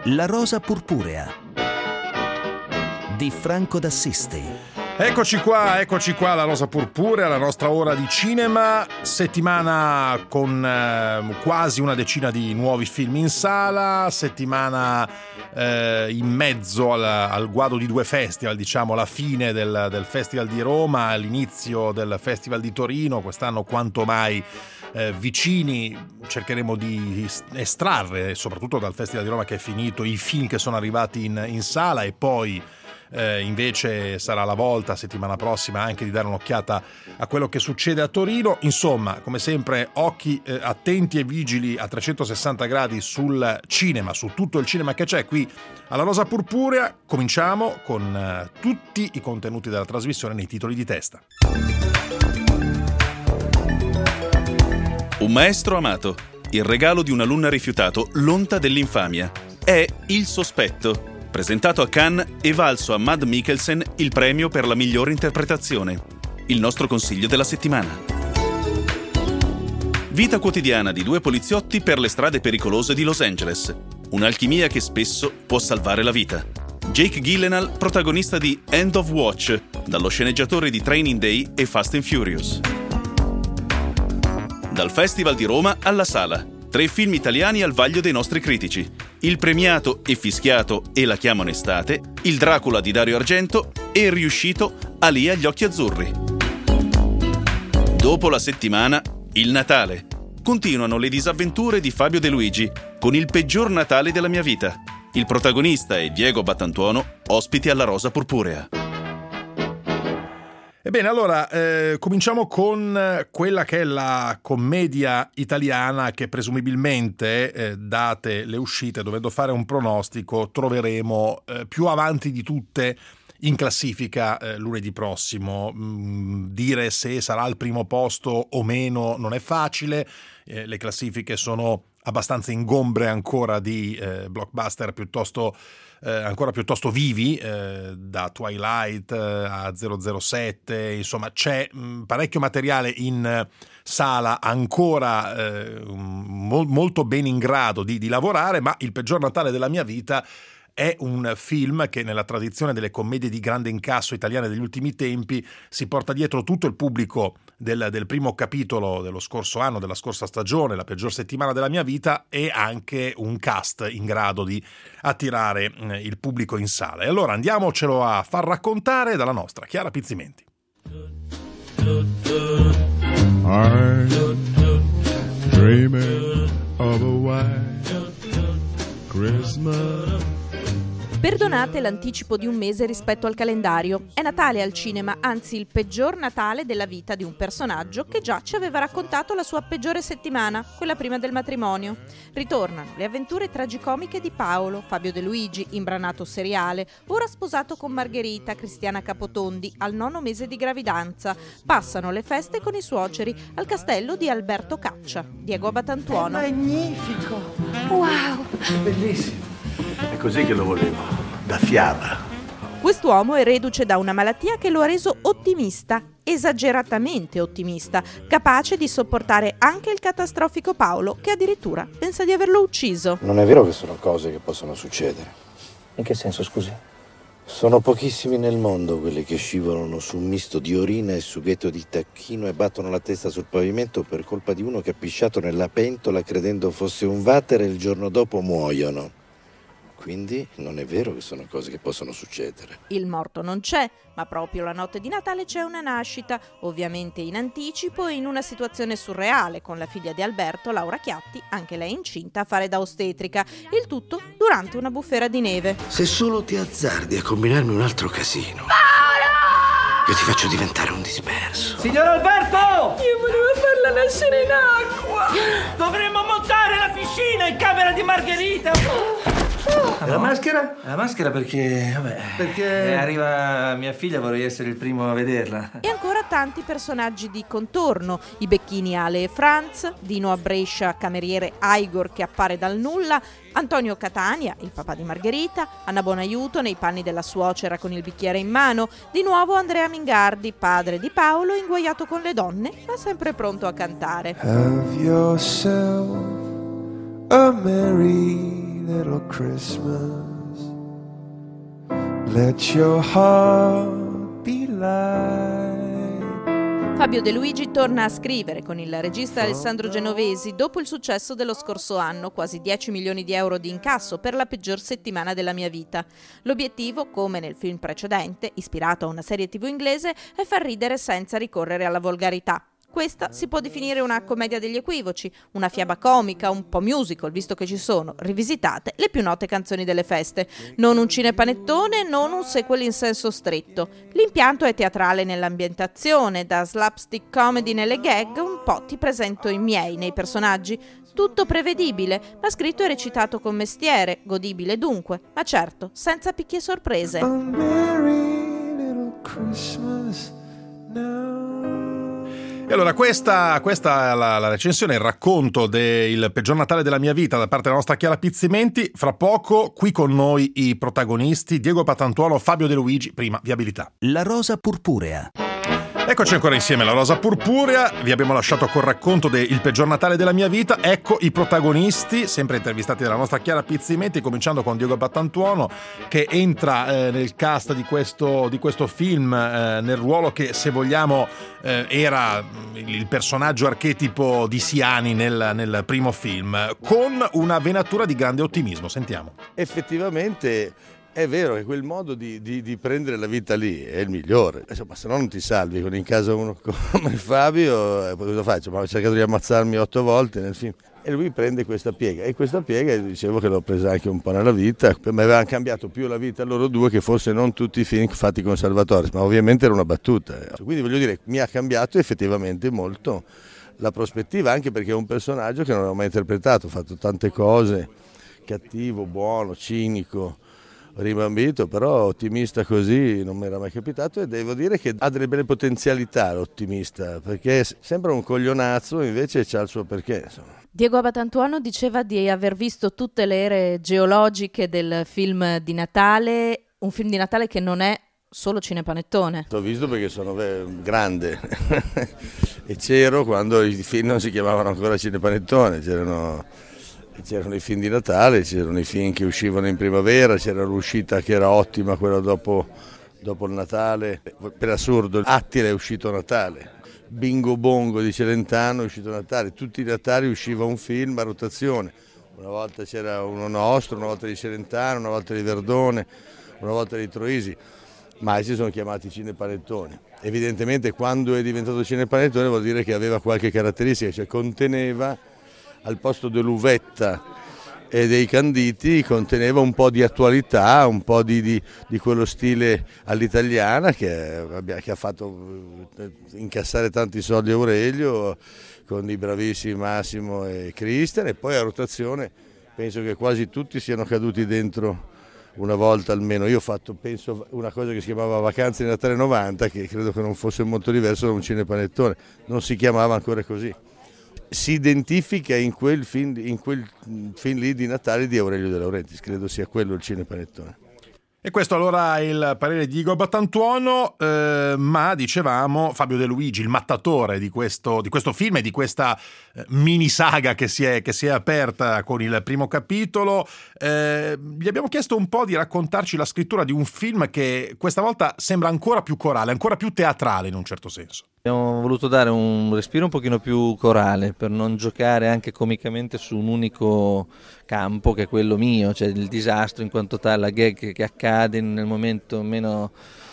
La rosa purpurea di Franco d'Assisti. Eccoci qua, la rosa purpurea, la nostra ora di cinema, settimana con quasi una decina di nuovi film in sala, settimana in mezzo al guado di due festival, diciamo la fine del Festival di Roma, l'inizio del Festival di Torino, quest'anno quanto mai vicini. Cercheremo di estrarre, soprattutto dal Festival di Roma che è finito, i film che sono arrivati in sala e poi invece sarà la volta settimana prossima anche di dare un'occhiata a quello che succede a Torino. Insomma, come sempre, occhi attenti e vigili a 360 gradi sul cinema, su tutto il cinema che c'è qui alla Rosa Purpurea. Cominciamo con tutti i contenuti della trasmissione nei titoli di testa. Un maestro amato, il regalo di un alunno rifiutato, l'onta dell'infamia. È Il sospetto, presentato a Cannes e valso a Mads Mikkelsen il premio per la migliore interpretazione. Il nostro consiglio della settimana. Vita quotidiana di due poliziotti per le strade pericolose di Los Angeles. Un'alchimia che spesso può salvare la vita. Jake Gyllenhaal, protagonista di End of Watch, dallo sceneggiatore di Training Day e Fast and Furious. Dal Festival di Roma alla sala. 3 film italiani al vaglio dei nostri critici. Il premiato e fischiato E la chiamano estate, il Dracula di Dario Argento e il riuscito Ali agli occhi azzurri. Dopo la settimana, il Natale. Continuano le disavventure di Fabio De Luigi con Il peggior Natale della mia vita. Il protagonista è Diego Battantuono, ospiti alla Rosa Purpurea. Ebbene, allora, cominciamo con quella che è la commedia italiana che presumibilmente, date le uscite, dovendo fare un pronostico, troveremo più avanti di tutte in classifica lunedì prossimo. Dire se sarà al primo posto o meno non è facile, le classifiche sono abbastanza ingombre ancora di blockbuster ancora piuttosto vivi, da Twilight a 007, insomma c'è parecchio materiale in sala ancora molto ben in grado di lavorare, ma Il peggior Natale della mia vita è un film che nella tradizione delle commedie di grande incasso italiane degli ultimi tempi si porta dietro tutto il pubblico del primo capitolo dello scorso anno, della scorsa stagione, la peggior settimana della mia vita, e anche un cast in grado di attirare il pubblico in sala. E allora andiamocelo a far raccontare dalla nostra Chiara Pizzimenti. I'm dreaming of a white Christmas. Perdonate l'anticipo di un mese rispetto al calendario. È Natale al cinema, anzi il peggior Natale della vita di un personaggio che già ci aveva raccontato la sua peggiore settimana, quella prima del matrimonio. Ritornano le avventure tragicomiche di Paolo, Fabio De Luigi, imbranato seriale, ora sposato con Margherita, Cristiana Capotondi, al 9° mese di gravidanza. Passano le feste con i suoceri al castello di Alberto Caccia. Diego Battantuono. Magnifico! Wow! Bellissimo! È così che lo volevo, da fiaba. Quest'uomo è reduce da una malattia che lo ha reso ottimista, esageratamente ottimista, capace di sopportare anche il catastrofico Paolo, che addirittura pensa di averlo ucciso. Non è vero che sono cose che possono succedere. In che senso, scusi? Sono pochissimi nel mondo quelli che scivolano su un misto di orina e sughetto di tacchino e battono la testa sul pavimento per colpa di uno che ha pisciato nella pentola credendo fosse un water e il giorno dopo muoiono. Quindi non è vero che sono cose che possono succedere. Il morto non c'è, ma proprio la notte di Natale c'è una nascita, ovviamente in anticipo e in una situazione surreale, con la figlia di Alberto, Laura Chiatti, anche lei incinta, a fare da ostetrica. Il tutto durante una bufera di neve. Se solo ti azzardi a combinarmi un altro casino, Paolo! Io ti faccio diventare un disperso. Signor Alberto! Io volevo farla nascere in acqua! Dovremmo montare la piscina in camera di Margherita! E la maschera? La maschera perché, Perché? arriva mia figlia, vorrei essere il primo a vederla. E ancora tanti personaggi di contorno, i becchini Ale e Franz, Dino a Brescia, cameriere Igor che appare dal nulla, Antonio Catania, il papà di Margherita, Anna Bonaiuto nei panni della suocera con il bicchiere in mano, di nuovo Andrea Mingardi, padre di Paolo, inguaiato con le donne, ma sempre pronto a cantare. Have yourself a merry little Christmas, let your heart be light. Fabio De Luigi torna a scrivere con il regista Alessandro Genovesi dopo il successo dello scorso anno, quasi 10 milioni di euro di incasso per la peggior settimana della mia vita. L'obiettivo, come nel film precedente, ispirato a una serie TV inglese, è far ridere senza ricorrere alla volgarità. Questa si può definire una commedia degli equivoci, una fiaba comica, un po' musical, visto che ci sono, rivisitate, le più note canzoni delle feste. Non un cinepanettone, non un sequel in senso stretto. L'impianto è teatrale nell'ambientazione, da slapstick comedy nelle gag, un po' ti presento i miei nei personaggi. Tutto prevedibile, ma scritto e recitato con mestiere, godibile dunque, ma certo, senza picchi e sorprese. A merry little Christmas now. E allora questa è la recensione, il racconto del peggior Natale della mia vita da parte della nostra Chiara Pizzimenti. Fra poco qui con noi i protagonisti Diego Patantuono, Fabio De Luigi, prima Viabilità. La rosa purpurea. Eccoci ancora insieme, la rosa purpurea. Vi abbiamo lasciato col racconto del peggior Natale della mia vita. Ecco i protagonisti, sempre intervistati dalla nostra Chiara Pizzimenti, cominciando con Diego Patantuono, che entra nel cast di questo film nel ruolo che, se vogliamo, era il personaggio archetipo di Siani nel primo film, con una venatura di grande ottimismo. Sentiamo. Effettivamente è vero che quel modo di prendere la vita lì è il migliore. Insomma, se no non ti salvi. Con in casa uno come Fabio, cosa faccio? Ma ho cercato di ammazzarmi 8 volte nel film. E lui prende questa piega. E questa piega, dicevo che l'ho presa anche un po' nella vita. Mi avevano cambiato più la vita loro due che forse non tutti i film fatti con Salvatore. Ma ovviamente era una battuta. Quindi voglio dire, mi ha cambiato effettivamente molto la prospettiva, anche perché è un personaggio che non avevo mai interpretato. Ho fatto tante cose, cattivo, buono, cinico, ribambito, però ottimista così non mi era mai capitato, e devo dire che ha delle belle potenzialità l'ottimista, perché sembra un coglionazzo, invece c'ha il suo perché, insomma. Diego Patantuono diceva di aver visto tutte le ere geologiche del film di Natale, un film di Natale che non è solo cinepanettone. L'ho visto perché sono grande e c'ero quando i film non si chiamavano ancora cinepanettone, c'erano i film di Natale, c'erano i film che uscivano in primavera, c'era l'uscita che era ottima, quella dopo il Natale. Per assurdo, Attila è uscito a Natale, Bingo Bongo di Celentano è uscito a Natale, tutti i Natali usciva un film a rotazione. Una volta c'era uno nostro, una volta di Celentano, una volta di Verdone, una volta di Troisi, mai si sono chiamati cinepanettoni. Evidentemente quando è diventato cinepanettone vuol dire che aveva qualche caratteristica, cioè conteneva, al posto dell'uvetta e dei canditi, conteneva un po' di attualità, un po' di quello stile all'italiana che ha fatto incassare tanti soldi a Aurelio, con i bravissimi Massimo e Cristian, e poi a rotazione penso che quasi tutti siano caduti dentro una volta almeno. Io ho fatto, penso, una cosa che si chiamava Vacanze di Natale 90, che credo che non fosse molto diverso da un cinepanettone, non si chiamava ancora così. Si identifica in quel film lì di Natale di Aurelio De Laurentiis, credo sia quello il cinepanettone. E questo allora è il parere di Diego Patantuono, ma dicevamo Fabio De Luigi, il mattatore di questo film e di questa mini saga che si è aperta con il primo capitolo. Gli abbiamo chiesto un po' di raccontarci la scrittura di un film che questa volta sembra ancora più corale, ancora più teatrale in un certo senso. Abbiamo voluto dare un respiro un pochino più corale, per non giocare anche comicamente su un unico campo che è quello mio, cioè il disastro in quanto tale, la gag che accade nel momento meno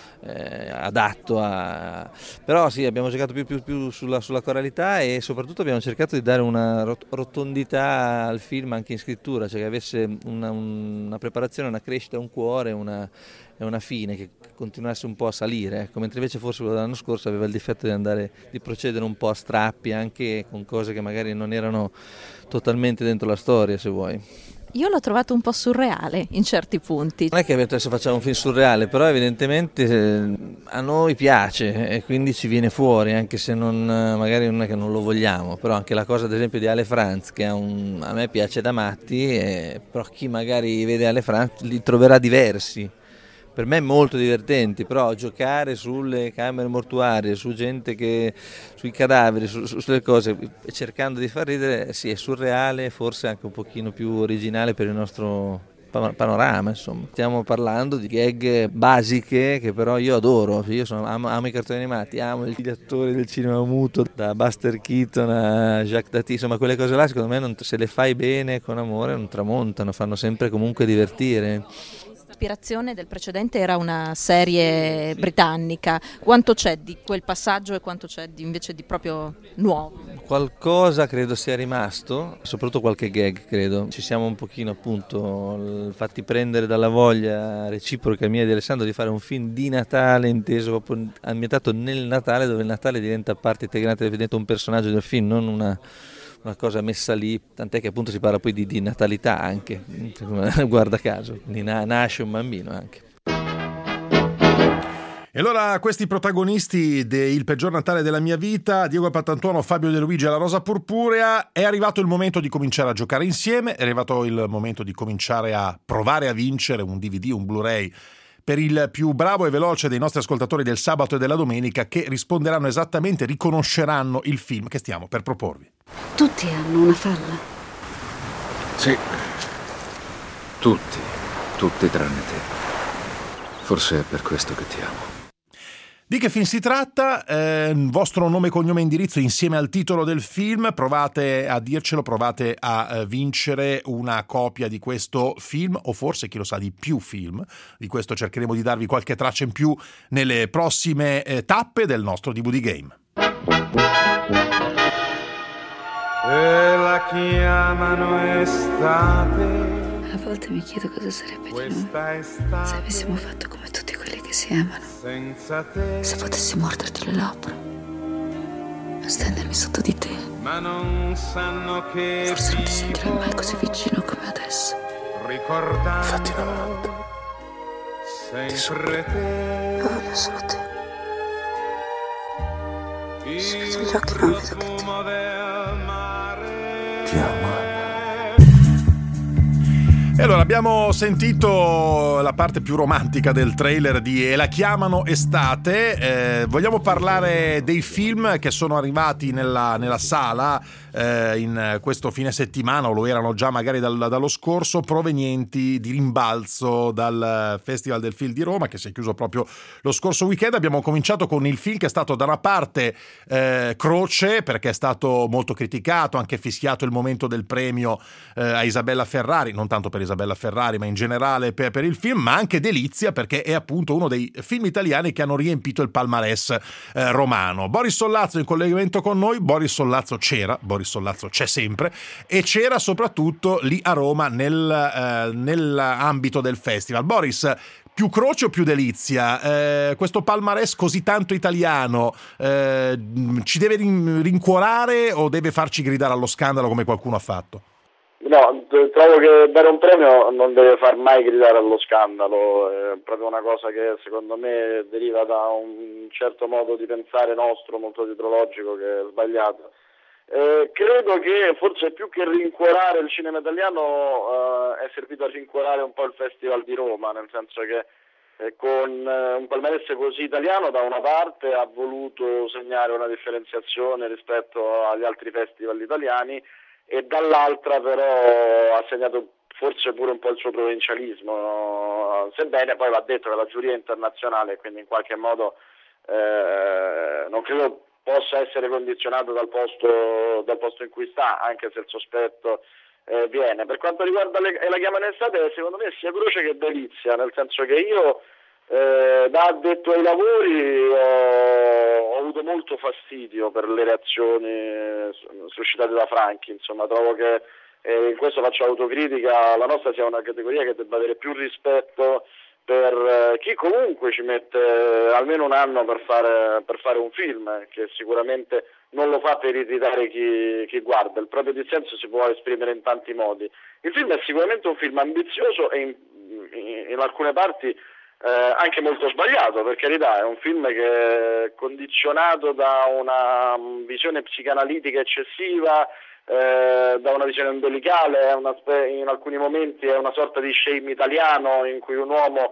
adatto a... Però sì, abbiamo giocato più sulla coralità, e soprattutto abbiamo cercato di dare una rotondità al film anche in scrittura, cioè che avesse una preparazione, una crescita, un cuore, e una fine che continuasse un po' a salire, ecco, mentre invece forse quello dell'anno scorso aveva il difetto di procedere un po' a strappi, anche con cose che magari non erano totalmente dentro la storia, se vuoi. Io l'ho trovato un po' surreale in certi punti. Non è che adesso facciamo un film surreale, però evidentemente a noi piace e quindi ci viene fuori, anche se magari non è che non lo vogliamo, però anche la cosa ad esempio di Ale Franz, che a me piace da matti, però chi magari vede Ale Franz li troverà diversi, per me molto divertenti, però giocare sulle camere mortuarie, su gente sui cadaveri, sulle cose, cercando di far ridere, sì, è surreale, forse anche un pochino più originale per il nostro panorama, insomma. Stiamo parlando di gag basiche che però io adoro. Io amo i cartoni animati, amo gli attori del cinema muto, da Buster Keaton a Jacques Tati, insomma quelle cose là secondo me se le fai bene con amore non tramontano, fanno sempre comunque divertire. L'ispirazione del precedente era una serie britannica. Quanto c'è di quel passaggio e quanto c'è invece di proprio nuovo? Qualcosa credo sia rimasto, soprattutto qualche gag credo. Ci siamo un pochino appunto fatti prendere dalla voglia reciproca mia e di Alessandro di fare un film di Natale inteso proprio ambientato nel Natale, dove il Natale diventa parte integrante, diventa un personaggio del film, non una cosa messa lì, tant'è che appunto si parla poi di natalità anche, guarda caso, quindi nasce un bambino anche. E allora questi protagonisti del peggior Natale della mia vita, Diego Patantuono, Fabio De Luigi e la Rosa Purpurea, è arrivato il momento di cominciare a giocare insieme, è arrivato il momento di cominciare a provare a vincere un DVD, un Blu-ray, per il più bravo e veloce dei nostri ascoltatori del sabato e della domenica, che risponderanno esattamente, riconosceranno il film che stiamo per proporvi. Tutti hanno una falla? Sì, tutti tranne te. Forse è per questo che ti amo. Di che film si tratta? Vostro nome, cognome e indirizzo insieme al titolo del film, provate a dircelo, provate a vincere una copia di questo film, o forse chi lo sa di più film. Di questo cercheremo di darvi qualche traccia in più nelle prossime tappe del nostro DVD Game. E la chiamano estate. A volte mi chiedo cosa sarebbe di noi se avessimo fatto come tutti quelli che si amano. Se potessi morderti le labbra e stendermi sotto di te. Ma non sanno che forse non ti sentirò mai così vicino come adesso. Fatti una volta. Sempre te. Io voglio solo te. Se chiudo gli occhi non vedo che ti amo. E allora abbiamo sentito la parte più romantica del trailer di E la chiamano estate. Vogliamo parlare dei film che sono arrivati nella sala in questo fine settimana, o lo erano già magari dallo scorso, provenienti di rimbalzo dal Festival del Film di Roma, che si è chiuso proprio lo scorso weekend. Abbiamo cominciato con il film che è stato da una parte croce, perché è stato molto criticato, anche fischiato il momento del premio a Isabella Ferrari, non tanto per Isabella Ferrari ma in generale per il film, ma anche delizia perché è appunto uno dei film italiani che hanno riempito il palmarès romano. Boris Sollazzo in collegamento con noi. Boris Sollazzo c'era, Boris Sollazzo c'è sempre, e c'era soprattutto lì a Roma nell'ambito del festival. Boris, più croce o più delizia? Questo palmarès così tanto italiano ci deve rincuorare o deve farci gridare allo scandalo come qualcuno ha fatto? No, trovo che dare un premio non deve far mai gridare allo scandalo, è proprio una cosa che secondo me deriva da un certo modo di pensare nostro, molto dietrologico, che è sbagliato. Credo che forse più che rincuorare il cinema italiano è servito a rincuorare un po' il Festival di Roma, nel senso che con un palmarès così italiano da una parte ha voluto segnare una differenziazione rispetto agli altri festival italiani, e dall'altra però ha segnato forse pure un po' il suo provincialismo, sebbene poi va detto che la giuria è internazionale, quindi in qualche modo non credo possa essere condizionato dal posto in cui sta, anche se il sospetto viene. Per quanto riguarda la chiamano estate, secondo me sia croce che delizia, nel senso che io da addetto ai lavori ho avuto molto fastidio per le reazioni suscitate da Franchi, insomma trovo che in questo faccio autocritica, la nostra sia una categoria che debba avere più rispetto per chi comunque ci mette almeno un anno per fare un film, che sicuramente non lo fa per irritare chi guarda. Il proprio dissenso si può esprimere in tanti modi. Il film è sicuramente un film ambizioso e in alcune parti anche molto sbagliato, per carità. È un film che è condizionato da una visione psicanalitica eccessiva, da una visione ombelicale, in alcuni momenti è una sorta di shame italiano in cui un uomo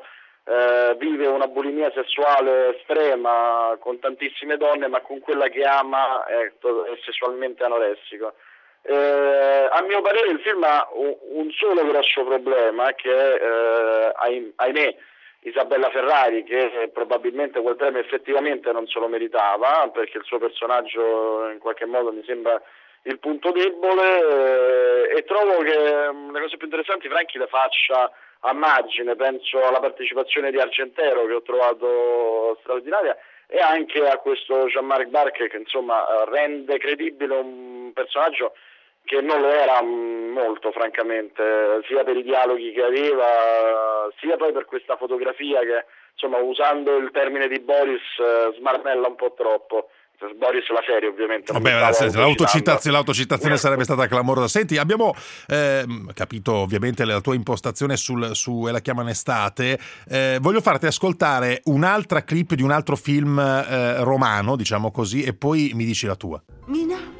vive una bulimia sessuale estrema con tantissime donne, ma con quella che ama è sessualmente anoressico. A mio parere il film ha un solo grosso problema, che ahimè Isabella Ferrari, che probabilmente quel premio effettivamente non se lo meritava, perché il suo personaggio in qualche modo mi sembra il punto debole, e trovo che le cose più interessanti Franchi le faccia a margine. Penso alla partecipazione di Argentero, che ho trovato straordinaria, e anche a questo Jean-Marc Barque, che insomma rende credibile un personaggio che non lo era molto, francamente, sia per i dialoghi che aveva, sia poi per questa fotografia che, insomma, usando il termine di Boris, smarmella un po' troppo. Boris la serie, ovviamente. L'autocitazione sarebbe stata clamorosa. Senti, abbiamo capito ovviamente la tua impostazione su E la chiamano estate. Voglio farti ascoltare un'altra clip di un altro film romano, diciamo così, e poi mi dici la tua. Mina?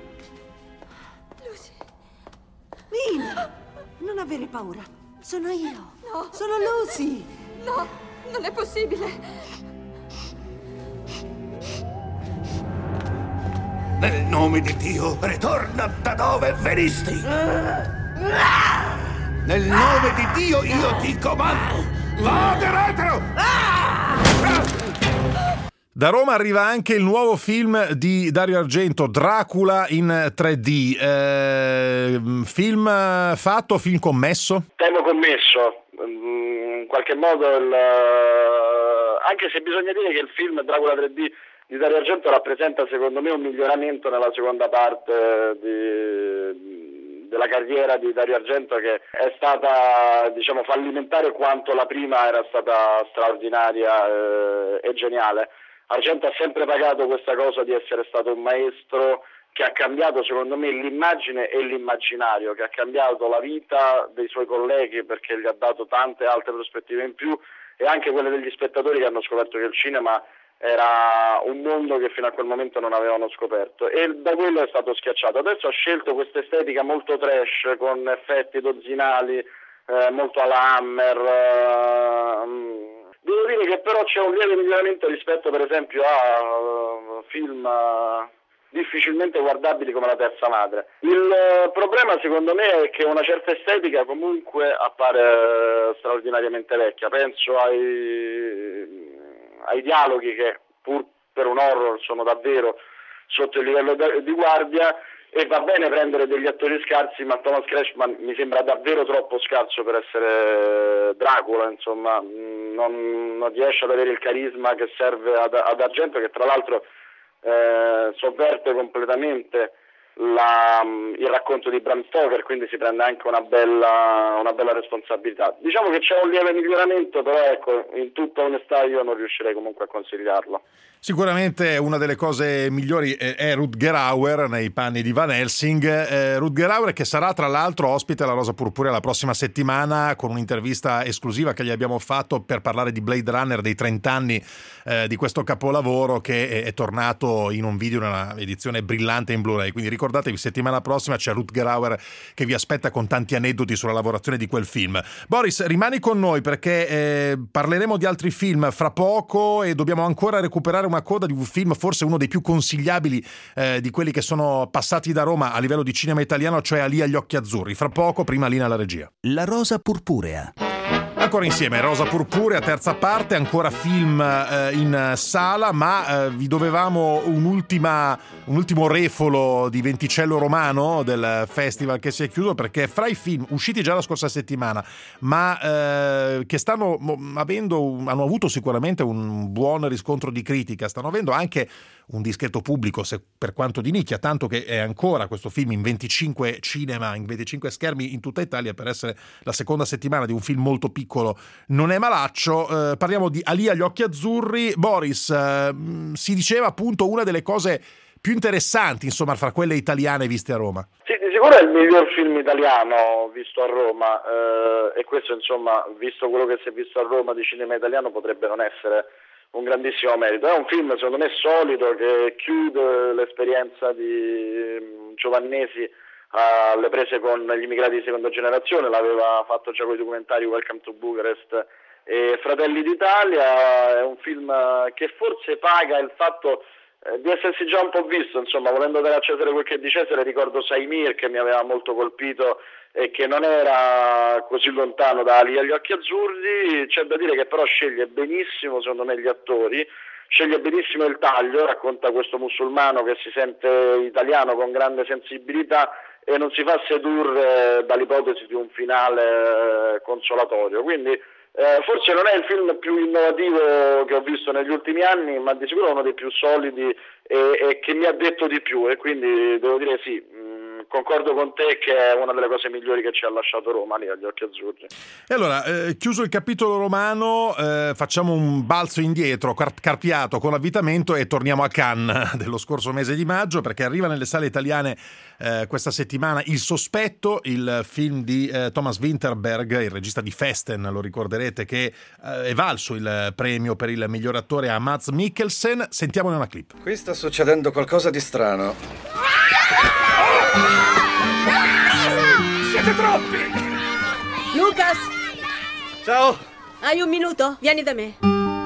Mina, non avere paura. Sono io. No. Sono Lucy. No, non è possibile. Nel nome di Dio, ritorna da dove venisti. Nel nome di Dio io ti comando. Vade retro! Da Roma arriva anche il nuovo film di Dario Argento, Dracula in 3D. Film fatto, film commesso? Temo commesso. In qualche modo, anche se bisogna dire che il film Dracula 3D di Dario Argento rappresenta, secondo me, un miglioramento nella seconda parte della carriera di Dario Argento, che è stata, diciamo, fallimentare quanto la prima era stata straordinaria e geniale. Argento ha sempre pagato questa cosa di essere stato un maestro che ha cambiato, secondo me, l'immagine e l'immaginario, che ha cambiato la vita dei suoi colleghi perché gli ha dato tante altre prospettive in più, e anche quelle degli spettatori, che hanno scoperto che il cinema era un mondo che fino a quel momento non avevano scoperto, e da quello è stato schiacciato. Adesso ha scelto questa estetica molto trash, con effetti dozzinali, molto alla Hammer. Devo dire che però c'è un lieve miglioramento rispetto, per esempio, a film difficilmente guardabili come La terza madre. Il problema, secondo me, è che una certa estetica comunque appare straordinariamente vecchia. Penso ai dialoghi, che pur per un horror sono davvero sotto il livello di guardia, e va bene prendere degli attori scarsi, ma Thomas Kretschmann mi sembra davvero troppo scarso per essere Dracula, insomma, non riesce ad avere il carisma che serve ad Argento, che tra l'altro sovverte completamente il racconto di Bram Stoker, quindi si prende anche una bella responsabilità. Diciamo che c'è un lieve miglioramento, però ecco, in tutta onestà io non riuscirei comunque a consigliarlo. Sicuramente una delle cose migliori è Rutger Hauer nei panni di Van Helsing. Rutger Hauer, che sarà tra l'altro ospite alla Rosa Purpurea la prossima settimana, con un'intervista esclusiva che gli abbiamo fatto per parlare di Blade Runner, dei 30 anni di questo capolavoro, che è tornato in un video, in una edizione brillante in Blu-ray. Quindi ricordatevi, settimana prossima c'è Rutger Hauer che vi aspetta con tanti aneddoti sulla lavorazione di quel film. Boris, rimani con noi perché parleremo di altri film fra poco, e dobbiamo ancora recuperare una coda di un film, forse uno dei più consigliabili di quelli che sono passati da Roma a livello di cinema italiano, cioè Ali agli occhi azzurri. Fra poco, prima linea alla regia. La Rosa Purpurea. Ancora insieme, Rosa Purpurea, terza parte, ancora film in sala, ma vi dovevamo un ultimo refolo di Venticello Romano del festival che si è chiuso, perché fra i film usciti già la scorsa settimana, ma che hanno avuto sicuramente un buon riscontro di critica, stanno avendo anche un discreto pubblico, per quanto di nicchia, tanto che è ancora questo film in 25 cinema, in 25 schermi in tutta Italia, per essere la seconda settimana di un film molto piccolo. Non è malaccio. Parliamo di Ali agli occhi azzurri. Boris, si diceva appunto una delle cose più interessanti, insomma, fra quelle italiane viste a Roma. Sì, di sicuro è il miglior film italiano visto a Roma, e questo, insomma, visto quello che si è visto a Roma di cinema italiano, potrebbe non essere un grandissimo merito. È un film, secondo me, solido, che chiude l'esperienza di Giovannesi alle prese con gli immigrati di seconda generazione. L'aveva fatto già con i documentari Welcome to Bucharest e Fratelli d'Italia. È un film che forse paga il fatto di essersi già un po' visto, insomma, volendo dare a Cesare quel che è di Cesare. Ricordo Saimir, che mi aveva molto colpito e che non era così lontano da Ali agli occhi azzurri. C'è da dire che però sceglie benissimo, secondo me, gli attori, sceglie benissimo il taglio, racconta questo musulmano che si sente italiano con grande sensibilità e non si fa sedurre dall'ipotesi di un finale consolatorio. Quindi forse non è il film più innovativo che ho visto negli ultimi anni, ma di sicuro uno dei più solidi e che mi ha detto di più, e quindi devo dire sì, concordo con te che è una delle cose migliori che ci ha lasciato Roma lì agli occhi azzurri. E allora, chiuso il capitolo romano, facciamo un balzo indietro, carpiato con avvitamento, e torniamo a Cannes dello scorso mese di maggio, perché arriva nelle sale italiane questa settimana Il Sospetto, il film di Thomas Vinterberg, il regista di Festen, lo ricorderete, che è valso il premio per il miglior attore a Mads Mikkelsen. Sentiamone una clip. Qui sta succedendo qualcosa di strano. Siete troppi! Lucas! Ciao! Hai un minuto? Vieni da me.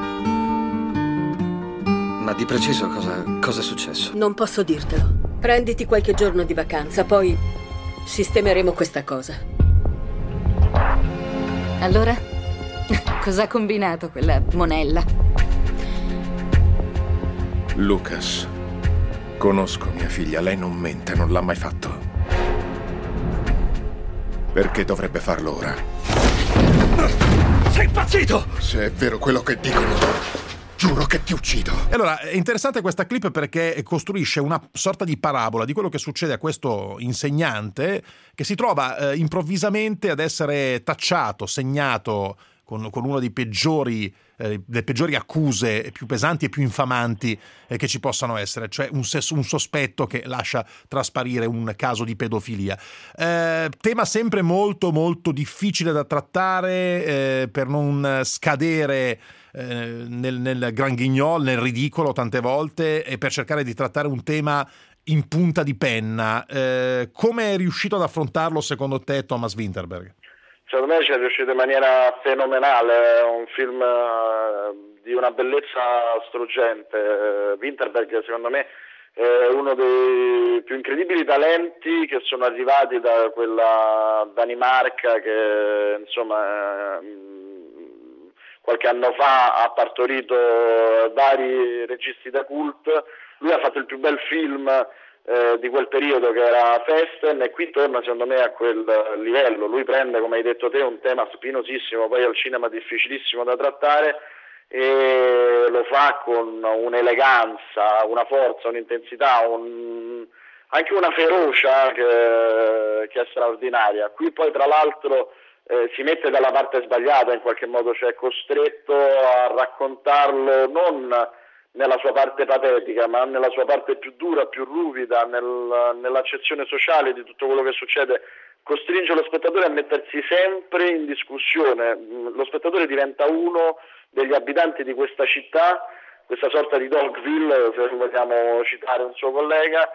Ma di preciso cosa è successo? Non posso dirtelo. Prenditi qualche giorno di vacanza, poi sistemeremo questa cosa. Allora? Cosa ha combinato quella monella? Lucas, conosco mia figlia, lei non mente, non l'ha mai fatto. Perché dovrebbe farlo ora? Sei impazzito! Se è vero quello che dicono, giuro che ti uccido. E allora, è interessante questa clip perché costruisce una sorta di parabola di quello che succede a questo insegnante che si trova improvvisamente ad essere tacciato, segnato con uno dei peggiori le peggiori accuse più pesanti e più infamanti che ci possano essere, cioè un sospetto che lascia trasparire un caso di pedofilia. Tema sempre molto molto difficile da trattare per non scadere nel gran guignol, nel ridicolo tante volte, e per cercare di trattare un tema in punta di penna. Come è riuscito ad affrontarlo secondo te Thomas Vinterberg? Secondo me ci è riuscito in maniera fenomenale, è un film di una bellezza struggente. Vinterberg secondo me è uno dei più incredibili talenti che sono arrivati da quella Danimarca che insomma qualche anno fa ha partorito vari registi da cult. Lui ha fatto il più bel film di quel periodo che era Festen, e qui torna secondo me a quel livello. Lui prende, come hai detto te, un tema spinosissimo, poi al cinema difficilissimo da trattare, e lo fa con un'eleganza, una forza, un'intensità, anche una ferocia che è straordinaria. Qui poi tra l'altro si mette dalla parte sbagliata in qualche modo, cioè è costretto a raccontarlo non nella sua parte patetica, ma nella sua parte più dura, più ruvida, nell'accezione sociale di tutto quello che succede. Costringe lo spettatore a mettersi sempre in discussione. Lo spettatore diventa uno degli abitanti di questa città, questa sorta di Dogville, se vogliamo citare un suo collega,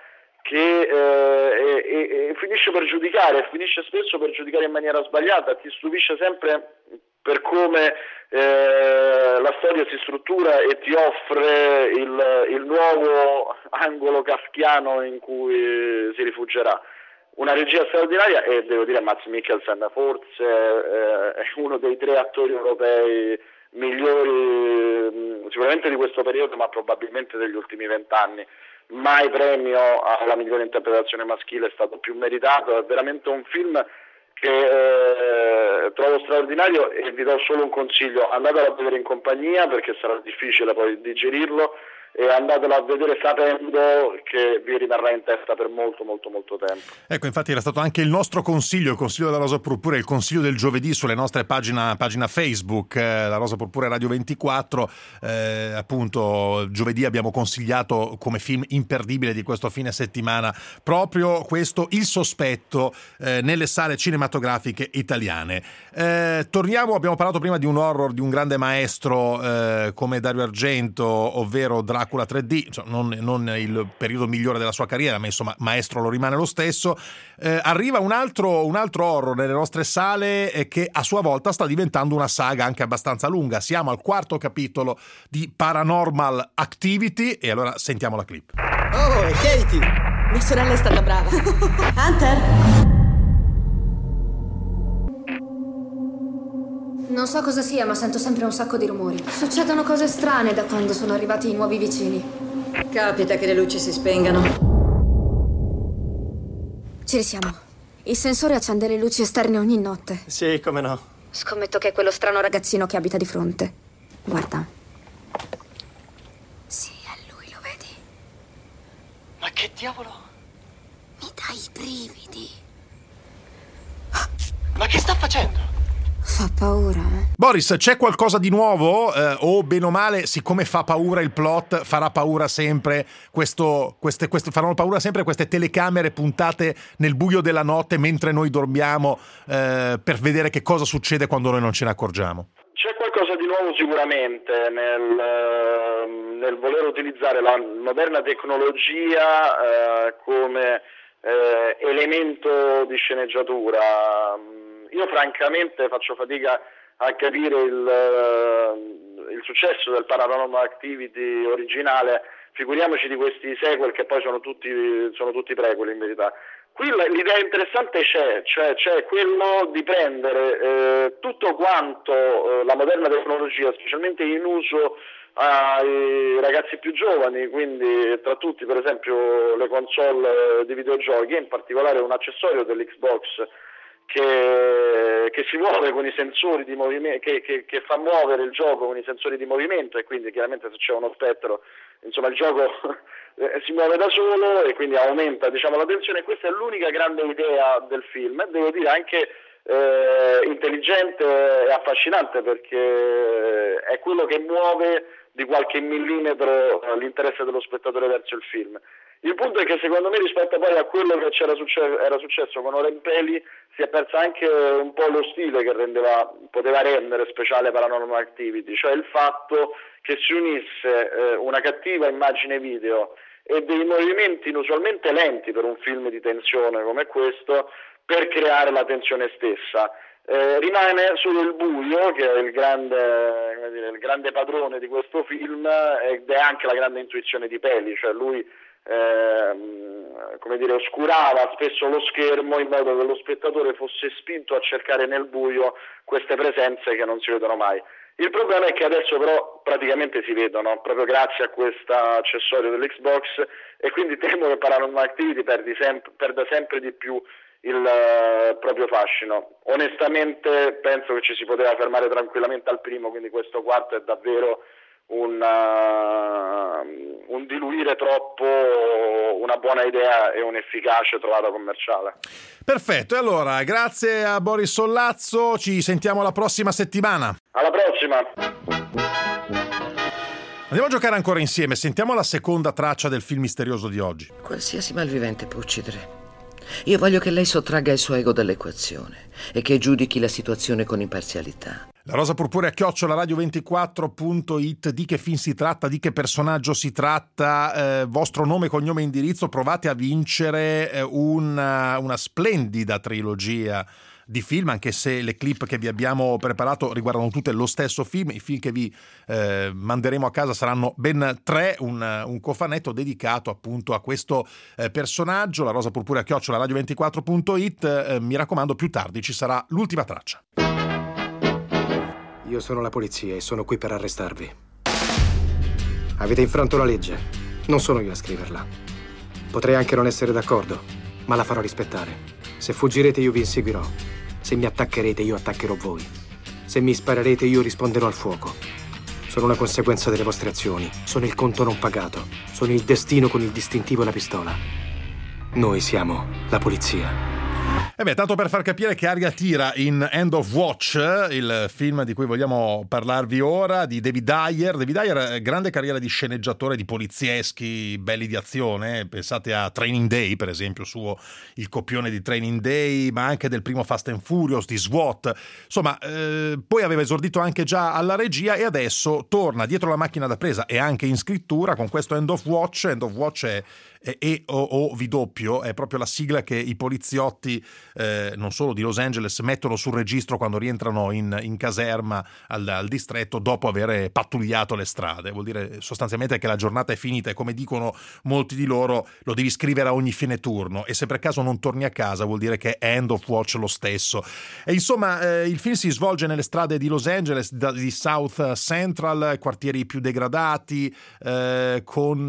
che finisce per giudicare, finisce spesso per giudicare in maniera sbagliata. Ti stupisce sempre per come la storia si struttura e ti offre il nuovo angolo kafkiano in cui si rifuggerà. Una regia straordinaria, e devo dire Mads Mikkelsen forse è uno dei 3 attori europei migliori sicuramente di questo periodo, ma probabilmente degli ultimi 20 anni. Mai premio alla migliore interpretazione maschile è stato più meritato. È veramente un film che trovo straordinario, e vi do solo un consiglio: andatelo a vedere in compagnia perché sarà difficile poi digerirlo, e andatelo a vedere sapendo che vi rimarrà in testa per molto molto molto tempo. Ecco, infatti era stato anche il nostro consiglio, il consiglio della Rosa Purpura, il consiglio del giovedì sulle nostre pagina Facebook, la Rosa Purpura Radio 24, appunto giovedì abbiamo consigliato come film imperdibile di questo fine settimana proprio questo, Il Sospetto, nelle sale cinematografiche italiane. Torniamo, abbiamo parlato prima di un horror di un grande maestro come Dario Argento, ovvero Dracula Dracula 3D, cioè non il periodo migliore della sua carriera, ma insomma maestro lo rimane lo stesso. Arriva un altro horror nelle nostre sale che a sua volta sta diventando una saga anche abbastanza lunga. Siamo al 4º capitolo di Paranormal Activity e allora sentiamo la clip. Oh, è Katie! Mia sorella è stata brava. Hunter? Non so cosa sia, ma sento sempre un sacco di rumori. Succedono cose strane da quando sono arrivati i nuovi vicini. Capita che le luci si spengano. Ci risiamo. Il sensore accende le luci esterne ogni notte. Sì, come no. Scommetto che è quello strano ragazzino che abita di fronte. Guarda. Sì, è lui, lo vedi? Ma che diavolo? Mi dai i brividi. Ma che sta facendo? Fa paura, eh? Boris, c'è qualcosa di nuovo? O bene o male, siccome fa paura il plot, farà paura sempre faranno paura sempre queste telecamere puntate nel buio della notte mentre noi dormiamo per vedere che cosa succede quando noi non ce ne accorgiamo? C'è qualcosa di nuovo sicuramente nel voler utilizzare la moderna tecnologia come elemento di sceneggiatura. Io francamente faccio fatica a capire il successo del Paranormal Activity originale, figuriamoci di questi sequel che poi sono tutti prequel in verità. Qui l'idea interessante c'è quello di prendere tutto quanto la moderna tecnologia, specialmente in uso ai ragazzi più giovani, quindi tra tutti per esempio le console di videogiochi e in particolare un accessorio dell'Xbox che si muove con i sensori di movimento, che fa muovere il gioco con i sensori di movimento e quindi chiaramente se c'è uno spettro, insomma il gioco si muove da solo e quindi aumenta la tensione. Questa è l'unica grande idea del film, devo dire anche intelligente e affascinante perché è quello che muove di qualche millimetro l'interesse dello spettatore verso il film. Il punto è che secondo me rispetto poi a quello che era successo con Oren Peli si è persa anche un po' lo stile che poteva rendere speciale Paranormal Activity, cioè il fatto che si unisse una cattiva immagine video e dei movimenti inusualmente lenti per un film di tensione come questo per creare la tensione stessa. Rimane solo il buio che è il grande padrone di questo film ed è anche la grande intuizione di Peli, cioè lui oscurava spesso lo schermo in modo che lo spettatore fosse spinto a cercare nel buio queste presenze che non si vedono mai. Il problema è che adesso però praticamente si vedono proprio grazie a questo accessorio dell'Xbox e quindi temo che Paranormal Activity perda sempre di più il proprio fascino. Onestamente penso che ci si poteva fermare tranquillamente al primo, quindi questo quarto è davvero un diluire troppo una buona idea e un'efficace trovata commerciale. Perfetto, e allora grazie a Boris Sollazzo, ci sentiamo la prossima settimana. Alla prossima. Andiamo a giocare ancora insieme, sentiamo la seconda traccia del film misterioso di oggi. Qualsiasi malvivente può uccidere. Io voglio che lei sottragga il suo ego dall'equazione e che giudichi la situazione con imparzialità. La rosa purpurea @radio24.it. Di che film si tratta? Di che personaggio si tratta? Vostro nome, cognome e indirizzo. Provate a vincere una splendida trilogia di film, anche se le clip che vi abbiamo preparato riguardano tutte lo stesso film. I film che vi manderemo a casa saranno ben 3, un cofanetto dedicato appunto a questo personaggio. La rosa purpurea @radio24.it. Mi raccomando, più tardi ci sarà l'ultima traccia. Io sono la polizia e sono qui per arrestarvi. Avete infranto la legge. Non sono io a scriverla. Potrei anche non essere d'accordo, ma la farò rispettare. Se fuggirete io vi inseguirò. Se mi attaccherete io attaccherò voi. Se mi sparerete io risponderò al fuoco. Sono una conseguenza delle vostre azioni. Sono il conto non pagato. Sono il destino con il distintivo e la pistola. Noi siamo la polizia. Tanto per far capire che aria tira in End of Watch, il film di cui vogliamo parlarvi ora, di David Ayer. David Ayer, grande carriera di sceneggiatore di polizieschi belli di azione, pensate a Training Day per esempio, il copione di Training Day, ma anche del primo Fast and Furious, di SWAT, insomma poi aveva esordito anche già alla regia e adesso torna dietro la macchina da presa e anche in scrittura con questo End of Watch. End of Watch è EOOW, è proprio la sigla che i poliziotti non solo di Los Angeles mettono sul registro quando rientrano in caserma al distretto dopo aver pattugliato le strade. Vuol dire sostanzialmente che la giornata è finita e, come dicono molti di loro, lo devi scrivere a ogni fine turno, e se per caso non torni a casa vuol dire che è End of Watch lo stesso. E insomma il film si svolge nelle strade di Los Angeles, di South Central, quartieri più degradati, con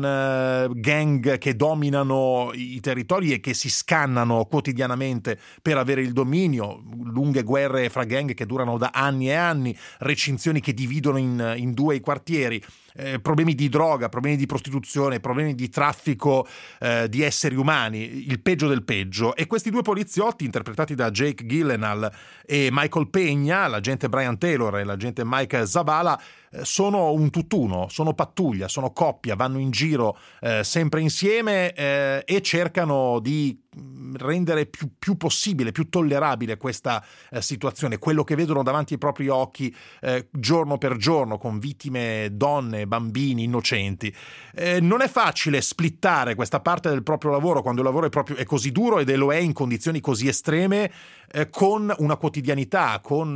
gang che dominano i territori e che si scannano quotidianamente per avere il dominio, lunghe guerre fra gang che durano da anni e anni, recinzioni che dividono in due i quartieri, problemi di droga, problemi di prostituzione, problemi di traffico di esseri umani, il peggio del peggio. E questi due poliziotti, interpretati da Jake Gyllenhaal e Michael Peña, l'agente Brian Taylor e l'agente Mike Zavala, sono un tutt'uno, sono pattuglia, sono coppia, vanno in giro sempre insieme e cercano di rendere più possibile, più tollerabile questa situazione, quello che vedono davanti ai propri occhi giorno per giorno, con vittime donne, bambini, innocenti. Non è facile splittare questa parte del proprio lavoro quando il lavoro è così duro ed lo è in condizioni così estreme, con una quotidianità,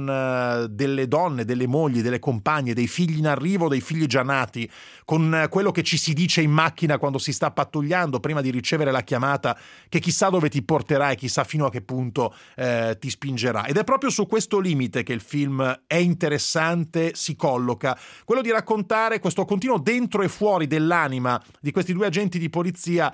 con delle donne, delle mogli, delle compagne, dei figli in arrivo, dei figli già nati, con quello che ci si dice in macchina quando si sta pattugliando prima di ricevere la chiamata, che chissà dove ti porterà e chissà fino a che punto ti spingerà. Ed è proprio su questo limite che il film è interessante, si colloca, quello di raccontare questo continuo dentro e fuori dell'anima di questi due agenti di polizia,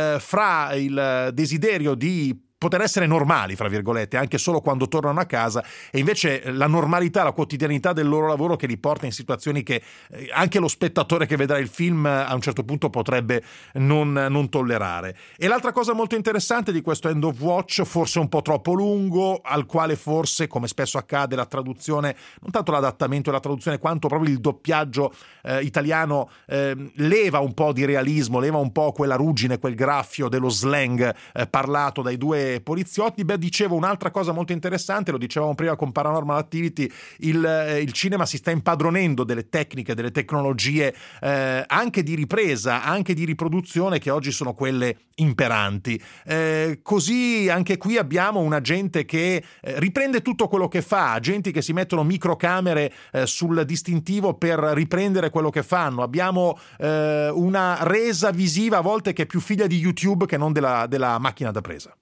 fra il desiderio di poter essere normali, fra virgolette, anche solo quando tornano a casa, e invece la normalità, la quotidianità del loro lavoro che li porta in situazioni che anche lo spettatore che vedrà il film a un certo punto potrebbe non tollerare. E l'altra cosa molto interessante di questo End of Watch, forse un po' troppo lungo, al quale forse, come spesso accade, la traduzione, non tanto l'adattamento e la traduzione quanto proprio il doppiaggio italiano leva un po' di realismo, leva un po' quella ruggine, quel graffio dello slang parlato dai due poliziotti. Dicevo un'altra cosa molto interessante, lo dicevamo prima con Paranormal Activity, il cinema si sta impadronendo delle tecniche, delle tecnologie anche di ripresa, anche di riproduzione, che oggi sono quelle imperanti. Così anche qui abbiamo un agente che riprende tutto quello che fa, agenti che si mettono microcamere sul distintivo per riprendere quello che fanno. Abbiamo una resa visiva a volte che è più figlia di YouTube che non della macchina da presa.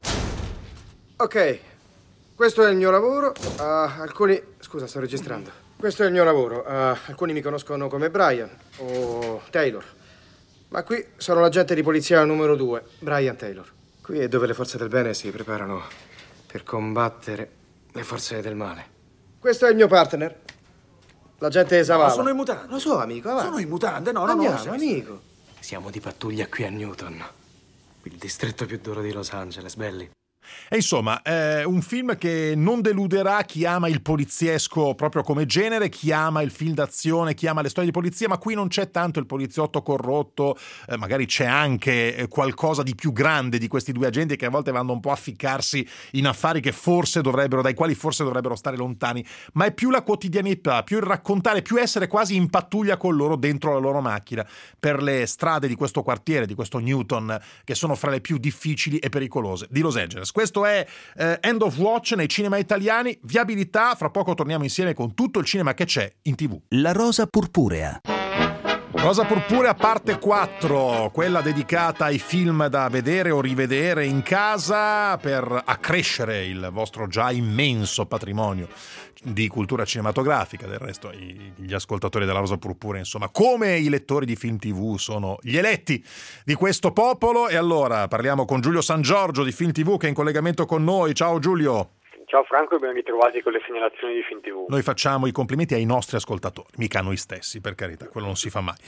Ok, questo è il mio lavoro. Alcuni... Scusa, sto registrando. Questo è il mio lavoro. Alcuni mi conoscono come Brian o Taylor. Ma qui sono l'agente di polizia numero 2, Brian Taylor. Qui è dove le forze del bene si preparano per combattere le forze del male. Questo è il mio partner, l'agente Zavala. Ma sono in mutande. Lo so, amico, avanti. Sono in mutande, no, Andiamo, no, amico. Siamo di pattuglia qui a Newton, il distretto più duro di Los Angeles, belli. E insomma, un film che non deluderà chi ama il poliziesco proprio come genere, chi ama il film d'azione, chi ama le storie di polizia, ma qui non c'è tanto il poliziotto corrotto, magari c'è anche qualcosa di più grande di questi due agenti che a volte vanno un po' a ficcarsi in affari dai quali forse dovrebbero stare lontani, ma è più la quotidianità, più il raccontare, più essere quasi in pattuglia con loro dentro la loro macchina per le strade di questo quartiere, di questo Newton, che sono fra le più difficili e pericolose di Los Angeles. Questo è End of Watch nei cinema italiani. Viabilità, fra poco torniamo insieme con tutto il cinema che c'è in TV. La Rosa Purpurea. Rosa Purpurea parte 4, quella dedicata ai film da vedere o rivedere in casa per accrescere il vostro già immenso patrimonio di cultura cinematografica. Del resto gli ascoltatori della Rosa Purpurea, insomma, come i lettori di film TV, sono gli eletti di questo popolo. E allora parliamo con Giulio San Giorgio di Film TV, che è in collegamento con noi. Ciao Giulio. Ciao Franco e ben ritrovati con le segnalazioni di FilmTV. Noi facciamo i complimenti ai nostri ascoltatori, mica a noi stessi, per carità, quello non si fa mai.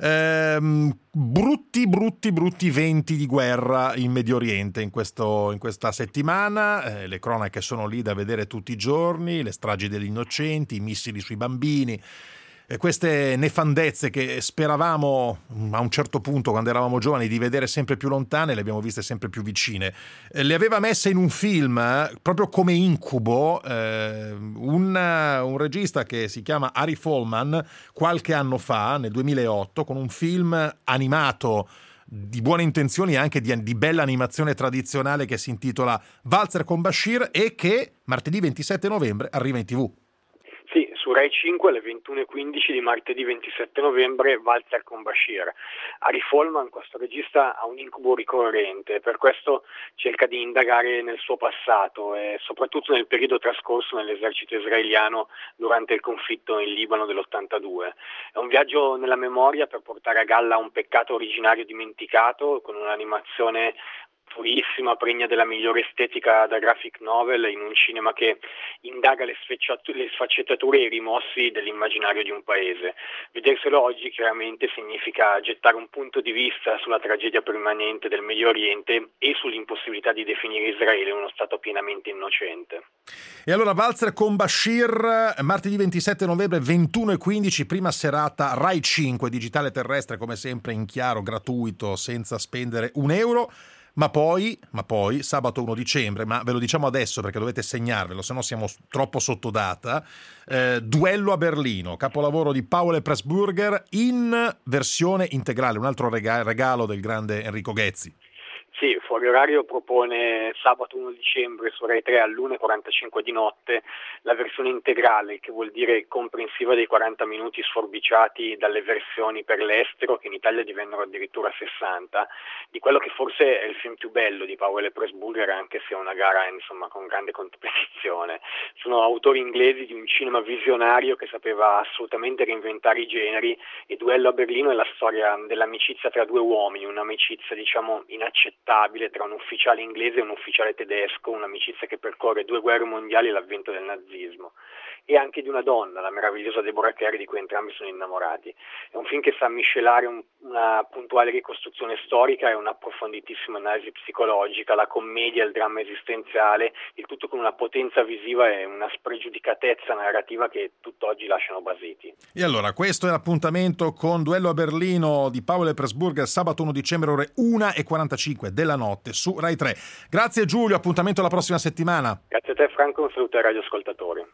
Brutti venti di guerra in Medio Oriente in questa settimana, le cronache sono lì da vedere tutti i giorni, le stragi degli innocenti, i missili sui bambini. Queste nefandezze che speravamo a un certo punto, quando eravamo giovani, di vedere sempre più lontane, le abbiamo viste sempre più vicine. Le aveva messe in un film proprio come incubo un regista che si chiama Ari Folman qualche anno fa, nel 2008, con un film animato di buone intenzioni e anche di bella animazione tradizionale che si intitola Walzer con Bashir e che martedì 27 novembre arriva in TV. Sì, su Rai 5 alle 21:15 di martedì 27 novembre, Walzer con Bashir. Ari Folman, questo regista, ha un incubo ricorrente, per questo cerca di indagare nel suo passato e soprattutto nel periodo trascorso nell'esercito israeliano durante il conflitto in Libano dell'82. È un viaggio nella memoria per portare a galla un peccato originario dimenticato con un'animazione purissima, pregna della migliore estetica da graphic novel, in un cinema che indaga le sfaccettature e i rimossi dell'immaginario di un paese. Vederselo oggi chiaramente significa gettare un punto di vista sulla tragedia permanente del Medio Oriente e sull'impossibilità di definire Israele uno stato pienamente innocente. E allora Walzer con Bashir, martedì 27 novembre 21:15, prima serata Rai 5, digitale terrestre come sempre in chiaro, gratuito, senza spendere un euro. Ma poi, sabato 1 dicembre, ma ve lo diciamo adesso perché dovete segnarvelo, se no siamo troppo sotto data, Duello a Berlino, capolavoro di Paul Pressburger in versione integrale, un altro regalo del grande Enrico Ghezzi. Sì, Fuori Orario propone sabato 1 dicembre su Rai 3 all'1:45 di notte la versione integrale, che vuol dire comprensiva dei 40 minuti sforbiciati dalle versioni per l'estero, che in Italia divennero addirittura 60, di quello che forse è il film più bello di Powell e Pressburger, anche se è una gara insomma con grande competizione. Sono autori inglesi di un cinema visionario che sapeva assolutamente reinventare i generi, e Duello a Berlino è la storia dell'amicizia tra due uomini, un'amicizia diciamo inaccettabile tra un ufficiale inglese e un ufficiale tedesco, un'amicizia che percorre 2 guerre mondiali e l'avvento del nazismo, e anche di una donna, la meravigliosa Deborah Kerr, di cui entrambi sono innamorati. È un film che sa miscelare una puntuale ricostruzione storica e un'approfonditissima analisi psicologica, la commedia e il dramma esistenziale, il tutto con una potenza visiva e una spregiudicatezza narrativa che tutt'oggi lasciano basiti. E allora, questo è l'appuntamento con Duello a Berlino di Powell e Pressburger, sabato 1 dicembre, ore 1:45 della notte su Rai 3. Grazie Giulio, appuntamento la prossima settimana. Grazie a te Franco, un saluto ai radioascoltatori.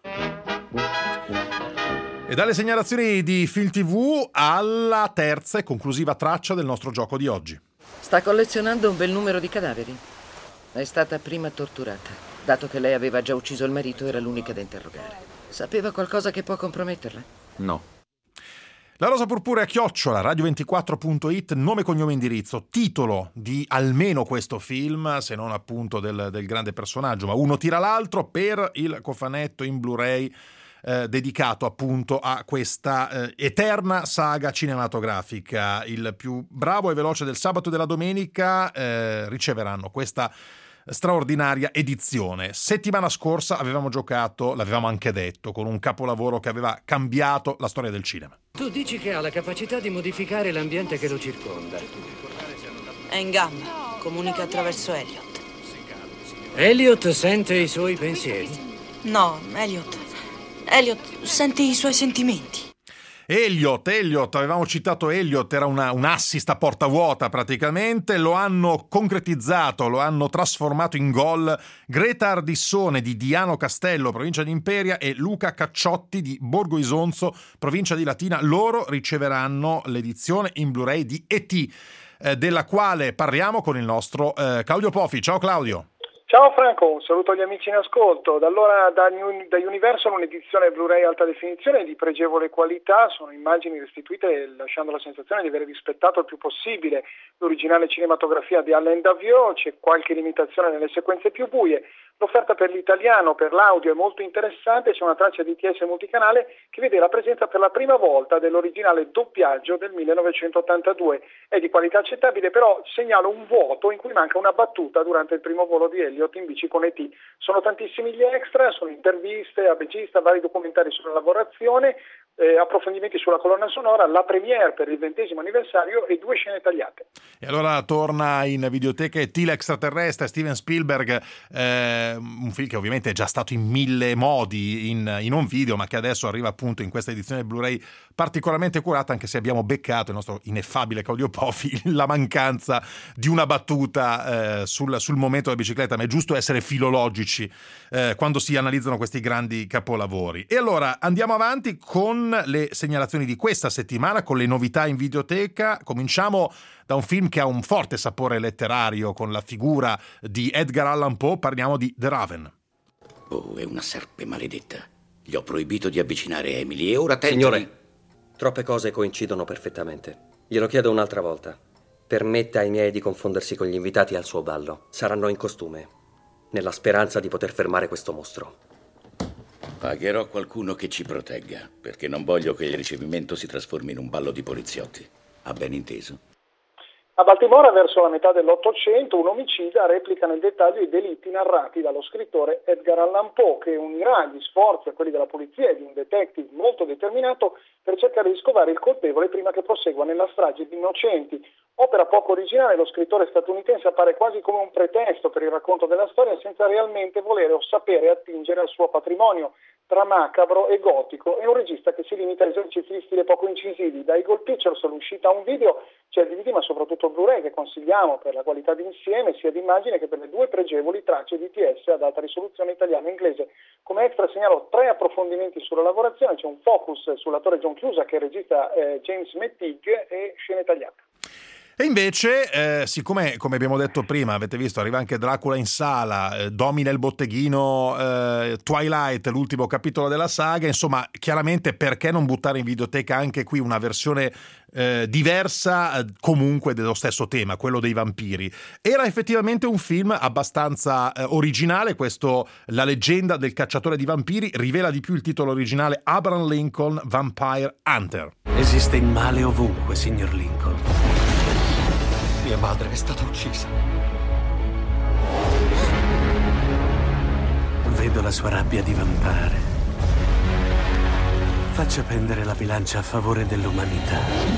E dalle segnalazioni di FilmTV alla terza e conclusiva traccia del nostro gioco di oggi. Sta collezionando un bel numero di cadaveri. È stata prima torturata. Dato che lei aveva già ucciso il marito, era l'unica da interrogare. Sapeva qualcosa che può comprometterla? No. La Rosa Purpurea @radio24.it, nome, cognome, indirizzo, titolo di almeno questo film, se non appunto del grande personaggio, ma uno tira l'altro, per il cofanetto in Blu-ray dedicato appunto a questa eterna saga cinematografica. Il più bravo e veloce del sabato e della domenica riceveranno questa straordinaria edizione. Settimana scorsa avevamo giocato, l'avevamo anche detto, con un capolavoro che aveva cambiato la storia del cinema. Tu dici che ha la capacità di modificare l'ambiente che lo circonda. È in gamba, comunica attraverso Elliot. Elliot sente i suoi pensieri? No, Elliot sente i suoi sentimenti. Elliot, avevamo citato Elliot, era un assist a porta vuota praticamente, lo hanno concretizzato, lo hanno trasformato in gol Greta Ardissone di Diano Castello, provincia di Imperia, e Luca Cacciotti di Borgo Isonzo, provincia di Latina. Loro riceveranno l'edizione in Blu-ray di E.T., della quale parliamo con il nostro Claudio Pofi. Ciao Claudio. Ciao Franco, un saluto agli amici in ascolto. Da Universal un'edizione Blu-ray alta definizione di pregevole qualità, sono immagini restituite lasciando la sensazione di aver rispettato il più possibile l'originale cinematografia di Alain Daviau. C'è qualche limitazione nelle sequenze più buie. L'offerta per l'italiano, per l'audio è molto interessante, c'è una traccia di TS multicanale che vede la presenza per la prima volta dell'originale doppiaggio del 1982. È di qualità accettabile, però segnalo un vuoto in cui manca una battuta durante il primo volo di Elliot Idiota in bici con E.T. Sono tantissimi gli extra, sono interviste a regista, vari documentari sulla lavorazione, approfondimenti sulla colonna sonora, la premiere per il 20° anniversario e 2 scene tagliate. E allora torna in videoteca E.T. l'extraterrestre, Steven Spielberg, un film che ovviamente è già stato in 1000 modi in un video, ma che adesso arriva appunto in questa edizione Blu-ray particolarmente curata, anche se abbiamo beccato il nostro ineffabile Claudio Pofi la mancanza di una battuta sul momento della bicicletta, ma è giusto essere filologici quando si analizzano questi grandi capolavori. E allora andiamo avanti con le segnalazioni di questa settimana, con le novità in videoteca. Cominciamo da un film che ha un forte sapore letterario con la figura di Edgar Allan Poe. Parliamo di The Raven. Poe è una serpe maledetta. Gli ho proibito di avvicinare Emily e ora tento Signore, troppe cose coincidono perfettamente. Glielo chiedo un'altra volta. Permetta ai miei di confondersi con gli invitati al suo ballo. Saranno in costume, nella speranza di poter fermare questo mostro. Pagherò qualcuno che ci protegga, perché non voglio che il ricevimento si trasformi in un ballo di poliziotti. Ha ben inteso? A Baltimora, verso la metà dell'Ottocento, un omicida replica nel dettaglio i delitti narrati dallo scrittore Edgar Allan Poe, che unirà gli sforzi a quelli della polizia e di un detective molto determinato per cercare di scovare il colpevole prima che prosegua nella strage di innocenti. Opera poco originale, lo scrittore statunitense appare quasi come un pretesto per il racconto della storia senza realmente volere o sapere attingere al suo patrimonio tra macabro e gotico. È un regista che si limita a esercizi di stile poco incisivi. Da Eagle Pictures all'uscita a un video c'è il DVD, ma soprattutto il Blu-ray, che consigliamo per la qualità d'insieme sia d'immagine che per le 2 pregevoli tracce DTS ad alta risoluzione italiana e inglese. Come extra segnalo 3 approfondimenti sulla lavorazione. C'è un focus sull'attore John Cusack, che è il regista James McTeague, e scene tagliate. E invece, siccome, come abbiamo detto prima, avete visto, arriva anche Dracula in sala, domina il botteghino Twilight, l'ultimo capitolo della saga, insomma, chiaramente perché non buttare in videoteca anche qui una versione diversa, comunque dello stesso tema, quello dei vampiri. Era effettivamente un film abbastanza originale, questo La leggenda del cacciatore di vampiri, rivela di più il titolo originale Abraham Lincoln Vampire Hunter. Esiste il male ovunque, signor Lincoln. Mia madre è stata uccisa. Vedo la sua rabbia divampare. Faccia pendere la bilancia a favore dell'umanità.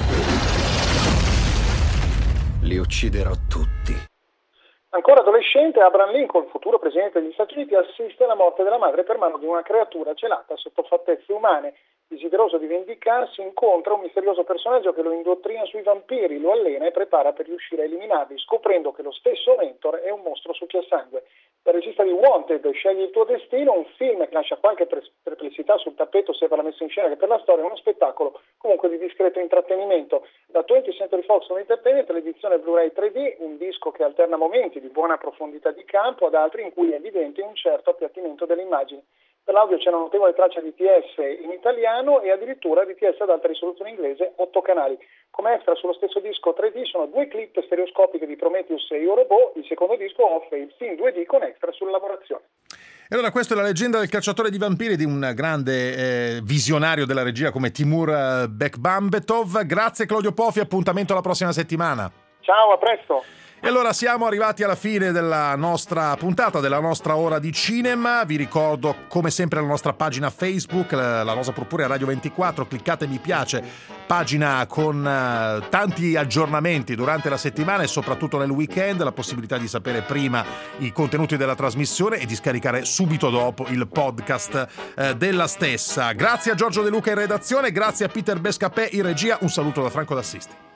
Li ucciderò tutti. Ancora adolescente, Abraham Lincoln, futuro presidente degli Stati Uniti, assiste alla morte della madre per mano di una creatura celata sotto fattezze umane. Desideroso di vendicarsi, incontra un misterioso personaggio che lo indottrina sui vampiri, lo allena e prepara per riuscire a eliminarli, scoprendo che lo stesso mentor è un mostro succhiasangue. Il regista di Wanted, Scegli il tuo destino, un film che lascia qualche perplessità sul tappeto sia per la messa in scena che per la storia, è uno spettacolo comunque di discreto intrattenimento. Da 20th Century Fox Home Entertainment, l'edizione Blu-ray 3D, un disco che alterna momenti di buona profondità di campo ad altri in cui è evidente un certo appiattimento delle immagini. Per l'audio c'è una notevole traccia DTS in italiano e addirittura DTS ad alta risoluzione inglese, 8 canali. Come extra sullo stesso disco 3D sono 2 clip stereoscopiche di Prometheus e Io Robot. Il secondo disco offre il film 2D con extra sulla lavorazione. E allora questa è la leggenda del cacciatore di vampiri di un grande visionario della regia come Timur Bekmambetov. Grazie Claudio Pofi, appuntamento alla prossima settimana. Ciao, a presto. E allora siamo arrivati alla fine della nostra puntata, della nostra ora di cinema. Vi ricordo come sempre la nostra pagina Facebook, la Rosa Purpurea Radio 24, cliccate mi piace, pagina con tanti aggiornamenti durante la settimana e soprattutto nel weekend, la possibilità di sapere prima i contenuti della trasmissione e di scaricare subito dopo il podcast della stessa. Grazie a Giorgio De Luca in redazione, grazie a Peter Bescapè in regia, un saluto da Franco D'Assisti.